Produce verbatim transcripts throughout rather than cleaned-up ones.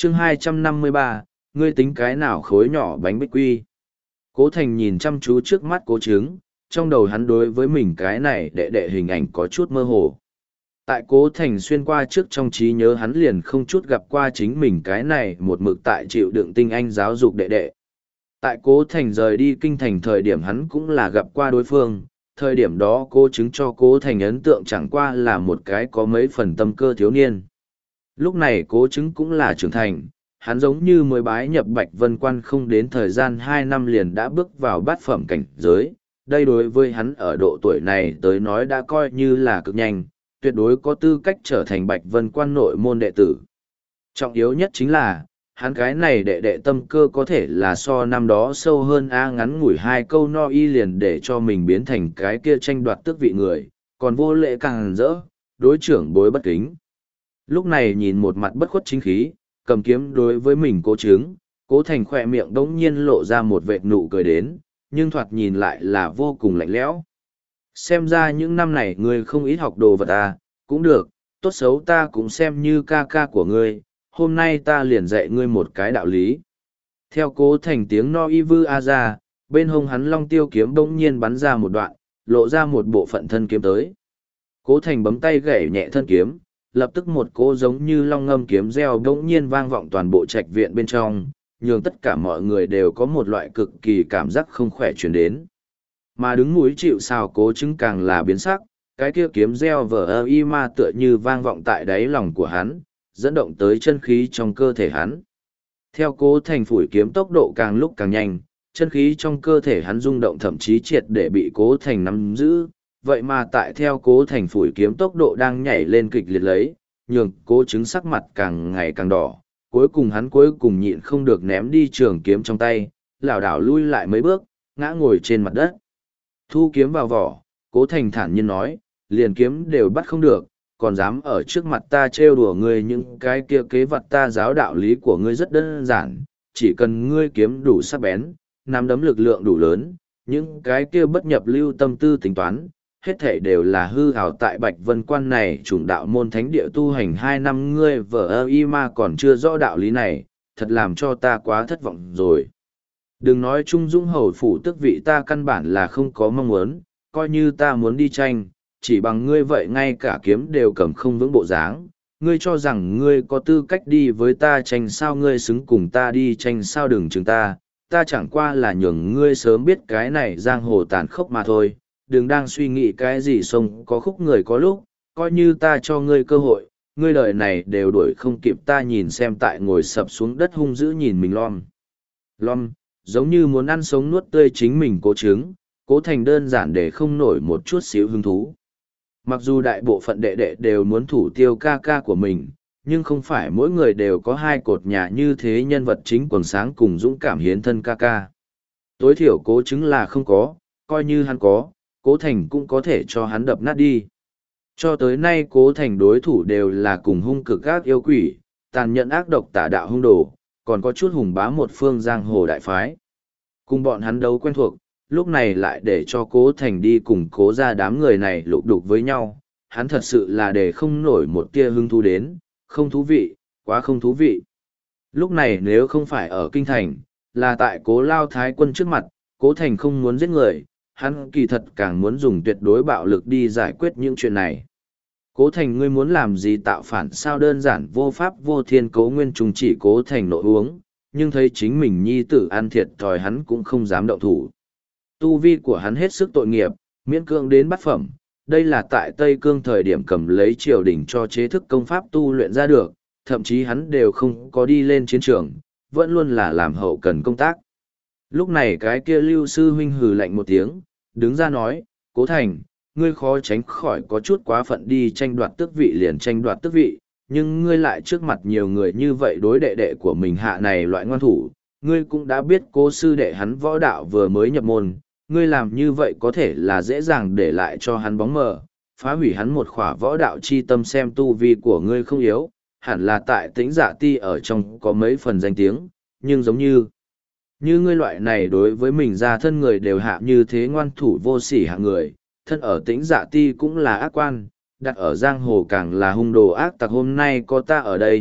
chương hai trăm năm mươi ba, ngươi tính cái nào khối nhỏ bánh bích quy. Cố Thành nhìn chăm chú trước mắt Cố Trứng, trong đầu hắn đối với mình cái này đệ đệ hình ảnh có chút mơ hồ. Tại Cố Thành xuyên qua trước trong trí nhớ hắn liền không chút gặp qua chính mình cái này một mực tại chịu đựng tinh anh giáo dục đệ đệ. Tại Cố Thành rời đi kinh thành thời điểm hắn cũng là gặp qua đối phương, thời điểm đó Cố Trứng cho Cố Thành ấn tượng chẳng qua là một cái có mấy phần tâm cơ thiếu niên. Lúc này Cố Trứng cũng là trưởng thành, hắn giống như mới bái nhập Bạch Vân Quan không đến thời gian hai năm liền đã bước vào bát phẩm cảnh giới. Đây đối với hắn ở độ tuổi này tới nói đã coi như là cực nhanh, tuyệt đối có tư cách trở thành Bạch Vân Quan nội môn đệ tử. Trọng yếu nhất chính là, hắn cái này đệ đệ tâm cơ có thể là so năm đó sâu hơn a ngắn ngủi hai câu no y liền để cho mình biến thành cái kia tranh đoạt tước vị người, còn vô lễ càng rỡ, đối trưởng bối bất kính. Lúc này nhìn một mặt bất khuất chính khí, cầm kiếm đối với mình Cố Trứng, Cố Thành khỏe miệng đống nhiên lộ ra một vệt nụ cười đến, nhưng thoạt nhìn lại là vô cùng lạnh lẽo. Xem ra những năm này ngươi không ít học đồ vật à, cũng được, tốt xấu ta cũng xem như ca ca của ngươi, hôm nay ta liền dạy ngươi một cái đạo lý. Theo Cố Thành tiếng no y vư a ra, bên hông hắn long tiêu kiếm bỗng nhiên bắn ra một đoạn, lộ ra một bộ phận thân kiếm tới. Cố Thành bấm tay gảy nhẹ thân kiếm, lập tức một cỗ giống như long ngâm kiếm reo bỗng nhiên vang vọng toàn bộ trạch viện bên trong, nhường tất cả mọi người đều có một loại cực kỳ cảm giác không khỏe chuyển đến. Mà đứng núi chịu sào Cố Trứng càng là biến sắc, cái kia kiếm reo vờ ơ y ma tựa như vang vọng tại đáy lòng của hắn, dẫn động tới chân khí trong cơ thể hắn. Theo Cố Thành phủi kiếm tốc độ càng lúc càng nhanh, chân khí trong cơ thể hắn rung động thậm chí triệt để bị Cố Thành nắm giữ, vậy mà tại theo Cố Thành phủi kiếm tốc độ đang nhảy lên kịch liệt lấy, nhường Cố Trứng sắc mặt càng ngày càng đỏ, cuối cùng hắn cuối cùng nhịn không được ném đi trường kiếm trong tay, lảo đảo lui lại mấy bước, ngã ngồi trên mặt đất. Thu kiếm vào vỏ, Cố Thành thản nhiên nói, liền kiếm đều bắt không được, còn dám ở trước mặt ta trêu đùa ngươi, những cái kia kế vật ta giáo đạo lý của ngươi rất đơn giản, chỉ cần ngươi kiếm đủ sắc bén, nắm đấm lực lượng đủ lớn, những cái kia bất nhập lưu tâm tư tính toán, hết thể đều là hư ảo. Tại Bạch Vân Quan này chủng đạo môn thánh địa tu hành hai năm ngươi vợ ơ y ma còn chưa rõ đạo lý này, thật làm cho ta quá thất vọng rồi. Đừng nói Trung Dũng hầu phủ tước vị ta căn bản là không có mong muốn, coi như ta muốn đi tranh, chỉ bằng ngươi vậy ngay cả kiếm đều cầm không vững bộ dáng, ngươi cho rằng ngươi có tư cách đi với ta tranh sao, ngươi xứng cùng ta đi tranh sao, đừng chừng ta, ta chẳng qua là nhường ngươi sớm biết cái này giang hồ tàn khốc mà thôi, đừng đang suy nghĩ cái gì sông có khúc người có lúc, coi như ta cho ngươi cơ hội, ngươi đời này đều đuổi không kịp ta. Nhìn xem tại ngồi sập xuống đất hung dữ nhìn mình lom lom, giống như muốn ăn sống nuốt tươi chính mình Cố Trứng, Cố Thành đơn giản để không nổi một chút xíu hứng thú. Mặc dù đại bộ phận đệ đệ đều muốn thủ tiêu ca ca của mình, nhưng không phải mỗi người đều có hai cột nhà như thế nhân vật chính quần sáng cùng dũng cảm hiến thân ca ca. Tối thiểu Cố Trứng là không có, coi như hắn có, Cố Thành cũng có thể cho hắn đập nát đi. Cho tới nay Cố Thành đối thủ đều là cùng hung cực ác yêu quỷ, tàn nhẫn ác độc tả đạo hung đồ, còn có chút hùng bá một phương giang hồ đại phái. Cùng bọn hắn đấu quen thuộc, lúc này lại để cho Cố Thành đi cùng Cố ra đám người này lục đục với nhau, hắn thật sự là để không nổi một tia hứng thú đến, không thú vị, quá không thú vị. Lúc này nếu không phải ở kinh thành, là tại Cố Lao Thái quân trước mặt, Cố Thành không muốn giết người, hắn kỳ thật càng muốn dùng tuyệt đối bạo lực đi giải quyết những chuyện này. Cố Thành ngươi muốn làm gì tạo phản sao, đơn giản vô pháp vô thiên. Cố Nguyên Trung chỉ Cố Thành nội uống, nhưng thấy chính mình nhi tử ăn thiệt thòi hắn cũng không dám động thủ. Tu vi của hắn hết sức tội nghiệp, miễn cưỡng đến bát phẩm, đây là tại Tây Cương thời điểm cầm lấy triều đình cho chế thức công pháp tu luyện ra được, thậm chí hắn đều không có đi lên chiến trường, vẫn luôn là làm hậu cần công tác. Lúc này cái kia Lưu sư huynh hừ lạnh một tiếng, đứng ra nói, Cố Thành, ngươi khó tránh khỏi có chút quá phận, đi tranh đoạt tước vị liền tranh đoạt tước vị, nhưng ngươi lại trước mặt nhiều người như vậy đối đệ đệ của mình hạ này loại ngoan thủ, ngươi cũng đã biết Cố sư đệ hắn võ đạo vừa mới nhập môn, ngươi làm như vậy có thể là dễ dàng để lại cho hắn bóng mờ, phá hủy hắn một khỏa võ đạo chi tâm. Xem tu vi của ngươi không yếu, hẳn là tại Tĩnh Dạ Ti ở trong có mấy phần danh tiếng, nhưng giống như như ngươi loại này đối với mình ra thân người đều hạ như thế ngoan thủ vô sỉ hạng người, thân ở Tĩnh Dạ Ti cũng là ác quan, đặt ở giang hồ càng là hung đồ ác tặc. Hôm nay có ta ở đây,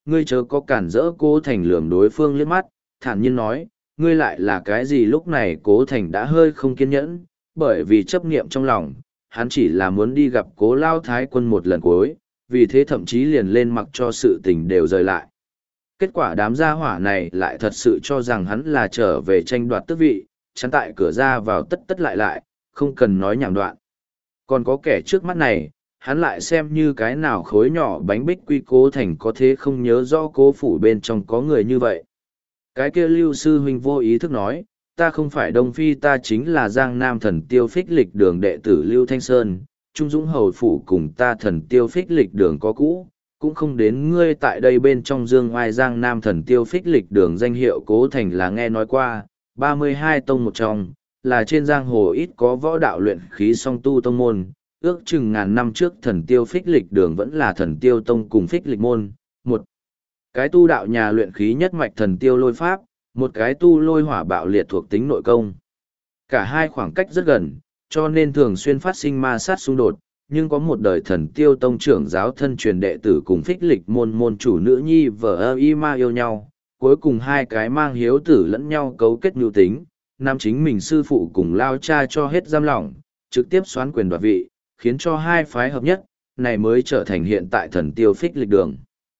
ngươi chớ có cản rỡ Cố Thành lườm đối phương liếc mắt, thản nhiên nói, ngươi lại là cái gì lúc này Cố Thành đã hơi không kiên nhẫn, bởi vì chấp niệm trong lòng, hắn chỉ là muốn đi gặp Cố Lao Thái Quân một lần cuối, vì thế thậm chí liền lên mặc cho sự tình đều rời lại. Kết quả đám gia hỏa này lại thật sự cho rằng hắn là trở về tranh đoạt tước vị, chắn tại cửa ra vào tất tất lại lại, không cần nói nhảm đoạn. Còn có kẻ trước mắt này, hắn lại xem như cái nào khối nhỏ bánh bích quy Cố Thành có thế không nhớ rõ Cố phủ bên trong có người như vậy. Cái kia Lưu sư huynh vô ý thức nói, ta không phải Đông Phi, ta chính là Giang Nam thần tiêu phích lịch đường đệ tử Lưu Thanh Sơn, Trung Dũng hầu phủ cùng ta thần tiêu phích lịch đường có cũ, cũng không đến ngươi tại đây bên trong dương oai Giang Nam thần tiêu phích lịch đường danh hiệu Cố Thành là nghe nói qua, ba mươi hai tông một trong, là trên giang hồ ít có võ đạo luyện khí song tu tông môn, ước chừng ngàn năm trước thần tiêu phích lịch đường vẫn là thần tiêu tông cùng phích lịch môn, một cái tu đạo nhà luyện khí nhất mạch thần tiêu lôi pháp, một cái tu lôi hỏa bạo liệt thuộc tính nội công. Cả hai khoảng cách rất gần, cho nên thường xuyên phát sinh ma sát xung đột, nhưng có một đời thần tiêu tông trưởng giáo thân truyền đệ tử cùng phích lịch môn môn chủ nữ nhi vợ ơ y ma yêu nhau, cuối cùng hai cái mang hiếu tử lẫn nhau cấu kết mưu tính, nam chính mình sư phụ cùng lao cha cho hết giam lỏng, trực tiếp xoán quyền đoạt vị, khiến cho hai phái hợp nhất, này mới trở thành hiện tại thần tiêu phích lịch đường.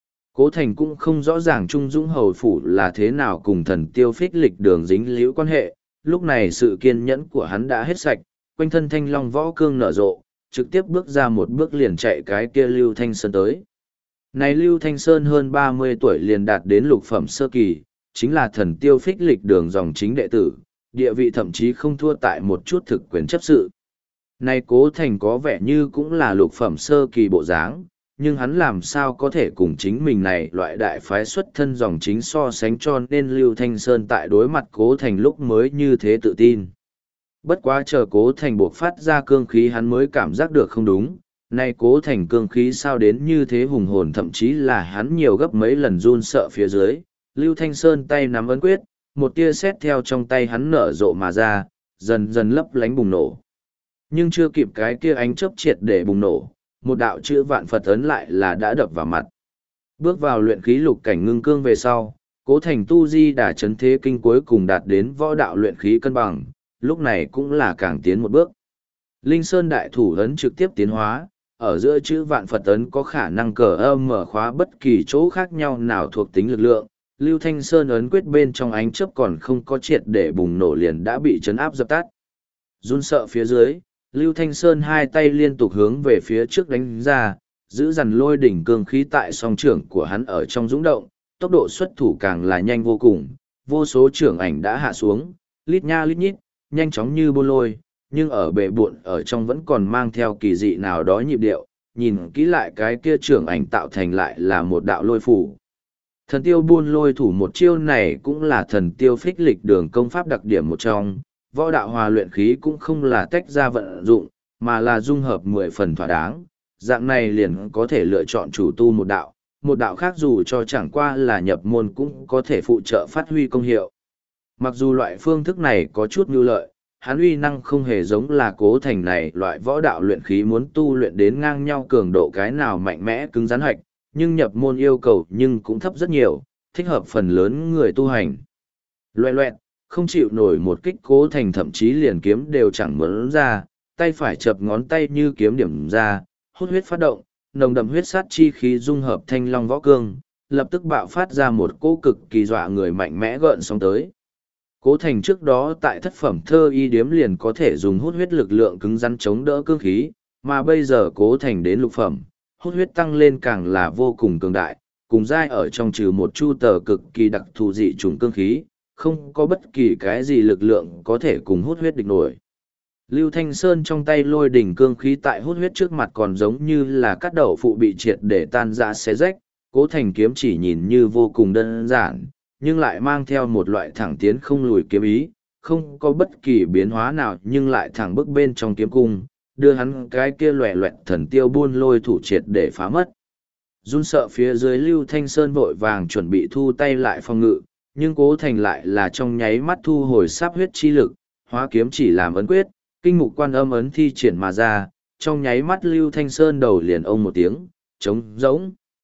Cố Thành cũng không rõ ràng Trung Dũng hầu phủ là thế nào cùng thần tiêu phích lịch đường dính liễu quan hệ, lúc này sự kiên nhẫn của hắn đã hết sạch, quanh thân thanh long võ cương nở rộ, trực tiếp bước ra một bước liền chạy cái kia Lưu Thanh Sơn tới. Này Lưu Thanh Sơn hơn ba mươi tuổi liền đạt đến lục phẩm sơ kỳ, chính là thần tiêu phích lịch đường dòng chính đệ tử, địa vị thậm chí không thua tại một chút thực quyền chấp sự. Này Cố Thành có vẻ như cũng là lục phẩm sơ kỳ bộ dáng, nhưng hắn làm sao có thể cùng chính mình này loại đại phái xuất thân dòng chính so sánh, cho nên Lưu Thanh Sơn tại đối mặt Cố Thành lúc mới như thế tự tin. Bất quá chờ Cố Thành buộc phát ra cương khí hắn mới cảm giác được không đúng, nay Cố Thành cương khí sao đến như thế hùng hồn, thậm chí là hắn nhiều gấp mấy lần run sợ phía dưới. Lưu Thanh Sơn tay nắm ấn quyết, một tia sét theo trong tay hắn nở rộ mà ra, dần dần lấp lánh bùng nổ. Nhưng chưa kịp cái kia ánh chớp triệt để bùng nổ, một đạo chữ vạn Phật ấn lại là đã đập vào mặt. Bước vào luyện khí lục cảnh ngưng cương về sau, Cố Thành tu di đả chấn thế kinh cuối cùng đạt đến võ đạo luyện khí cân bằng, lúc này cũng là càng tiến một bước. Linh Sơn đại thủ ấn trực tiếp tiến hóa, ở giữa chữ vạn Phật ấn có khả năng cờ âm mở khóa bất kỳ chỗ khác nhau nào thuộc tính lực lượng. Lưu Thanh Sơn ấn quyết bên trong ánh chớp còn không có triệt để bùng nổ liền đã bị chấn áp dập tắt. Run sợ phía dưới, Lưu Thanh Sơn hai tay liên tục hướng về phía trước đánh ra, giữ dằn lôi đỉnh cương khí tại song trưởng của hắn ở trong dũng động, tốc độ xuất thủ càng là nhanh vô cùng, vô số trưởng ảnh đã hạ xuống, lít nha lít nhít, nhanh chóng như bô lôi, nhưng ở bệ buộn ở trong vẫn còn mang theo kỳ dị nào đó nhịp điệu, nhìn kỹ lại cái kia trưởng ảnh tạo thành lại là một đạo lôi phủ. Thần tiêu buôn lôi thủ một chiêu này cũng là thần tiêu phích lịch đường công pháp đặc điểm một trong, võ đạo hòa luyện khí cũng không là tách ra vận dụng, mà là dung hợp mười phần thỏa đáng, dạng này liền có thể lựa chọn chủ tu một đạo, một đạo khác dù cho chẳng qua là nhập môn cũng có thể phụ trợ phát huy công hiệu. Mặc dù loại phương thức này có chút nhu lợi, hắn uy năng không hề giống là Cố Thành này loại võ đạo luyện khí muốn tu luyện đến ngang nhau cường độ cái nào mạnh mẽ cứng rắn hạch, nhưng nhập môn yêu cầu nhưng cũng thấp rất nhiều, thích hợp phần lớn người tu hành. Loẹ loẹt, không chịu nổi một kích Cố Thành thậm chí liền kiếm đều chẳng muốn ra, tay phải chập ngón tay như kiếm điểm ra, hút huyết phát động, nồng đậm huyết sát chi khí dung hợp thanh long võ cương, lập tức bạo phát ra một cỗ cực kỳ dọa người mạnh mẽ gợn sóng tới. Cố Thành trước đó tại thất phẩm thơ y điếm liền có thể dùng hút huyết lực lượng cứng rắn chống đỡ cương khí, mà bây giờ Cố Thành đến lục phẩm, hút huyết tăng lên càng là vô cùng cường đại, cùng giai ở trong trừ một chu tờ cực kỳ đặc thù dị trùng cương khí, không có bất kỳ cái gì lực lượng có thể cùng hút huyết địch nổi. Lưu Thanh Sơn trong tay lôi đỉnh cương khí tại hút huyết trước mặt còn giống như là cắt đậu phụ bị triệt để tan rã xé rách, Cố Thành kiếm chỉ nhìn như vô cùng đơn giản, nhưng lại mang theo một loại thẳng tiến không lùi kiếm ý, không có bất kỳ biến hóa nào nhưng lại thẳng bước bên trong kiếm cung, đưa hắn cái kia loẹ loẹt thần tiêu buôn lôi thủ triệt để phá mất. Run sợ phía dưới Lưu Thanh Sơn vội vàng chuẩn bị thu tay lại phòng ngự, nhưng Cố Thành lại là trong nháy mắt thu hồi sáp huyết chi lực, hóa kiếm chỉ làm ấn quyết, kinh mục quan âm ấn thi triển mà ra, trong nháy mắt Lưu Thanh Sơn đầu liền ông một tiếng, trống rỗng.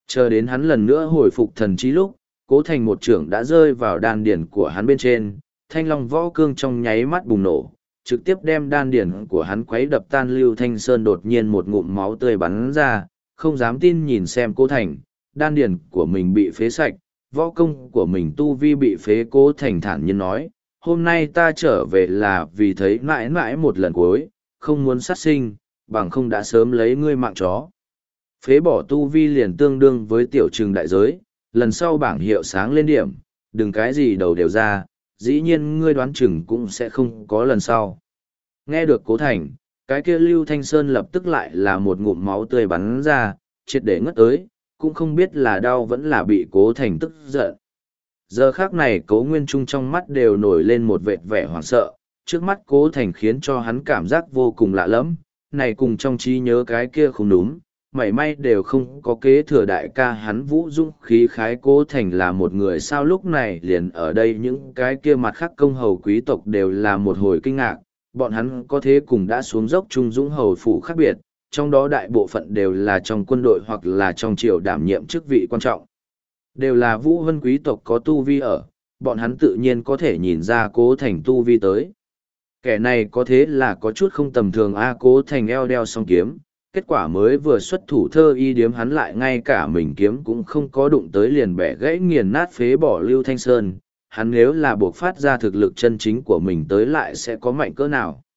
Chờ đến hắn lần nữa hồi phục thần trí lúc, Cố Thành một trưởng đã rơi vào đan điển của hắn bên trên, thanh long võ cương trong nháy mắt bùng nổ, trực tiếp đem đan điển của hắn quấy đập tan. Lưu Thanh Sơn đột nhiên một ngụm máu tươi bắn ra, không dám tin nhìn xem Cố Thành, đan điển của mình bị phế sạch, võ công của mình tu vi bị phế. Cố Thành thản nhiên nói, hôm nay ta trở về là vì thấy mãi mãi một lần cuối, không muốn sát sinh, bằng không đã sớm lấy ngươi mạng chó. Phế bỏ tu vi liền tương đương với tiểu trừng đại giới, lần sau bảng hiệu sáng lên điểm, đừng cái gì đầu đều ra, dĩ nhiên ngươi đoán chừng cũng sẽ không có lần sau. Nghe được Cố Thành, cái kia Lưu Thanh Sơn lập tức lại là một ngụm máu tươi bắn ra, triệt để ngất tới, cũng không biết là đau vẫn là bị Cố Thành tức giận. Giờ khác này Cố Nguyên Trung trong mắt đều nổi lên một vệt vẻ hoảng sợ, trước mắt Cố Thành khiến cho hắn cảm giác vô cùng lạ lẫm, này cùng trong trí nhớ cái kia không đúng, mảy may đều không có kế thừa đại ca hắn vũ dũng khí khái. Cố Thành là một người sao lúc này liền ở đây, những cái kia mặt khác công hầu quý tộc đều là một hồi kinh ngạc, bọn hắn có thế cùng đã xuống dốc trung dũng hầu phủ khác biệt, trong đó đại bộ phận đều là trong quân đội hoặc là trong triều đảm nhiệm chức vị quan trọng. Đều là vũ vân quý tộc có tu vi ở, bọn hắn tự nhiên có thể nhìn ra Cố Thành tu vi tới. Kẻ này có thế là có chút không tầm thường a. Cố Thành eo đeo song kiếm, kết quả mới vừa xuất thủ thơ y điếm hắn lại ngay cả mình kiếm cũng không có đụng tới liền bẻ gãy nghiền nát phế bỏ Lưu Thanh Sơn. Hắn nếu là buộc phát ra thực lực chân chính của mình tới lại sẽ có mạnh cỡ nào.